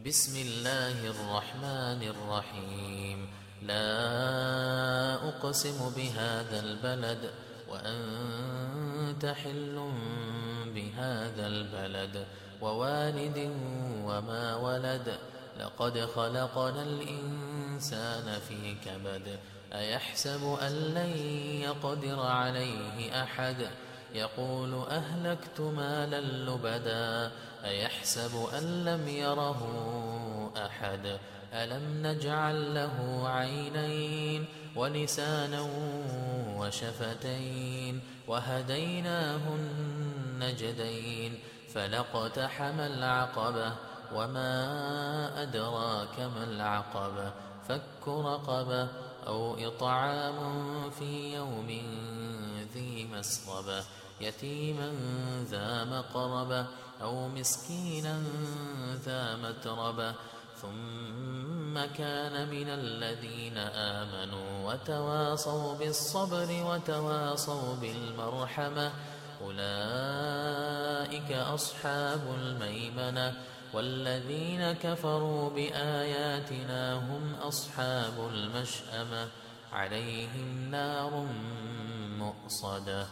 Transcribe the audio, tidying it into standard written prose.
بسم الله الرحمن الرحيم. لا أقسم بهذا البلد وأنت حل بهذا البلد ووالد وما ولد. لقد خلقنا الإنسان في كبد. أيحسب أن لن يقدر عليه أحد. يقول أهلكت مالا لبدا. أيحسب أن لم يره أحد. ألم نجعل له عينين ولسانا وشفتين وهديناه النجدين. فلاقتحم العقبة وما أدراك ما العقبة. فك رقبة أو إطعام في يوم ذي مسغبة. يتيما ذا مقربة أو مسكينا ذا متربة. ثم كان من الذين آمنوا وتواصوا بالصبر وتواصوا بالمرحمة. أولئك أصحاب الميمنة. والذين كفروا بآياتنا هم أصحاب المشأمة. عليهم نار مؤصدة.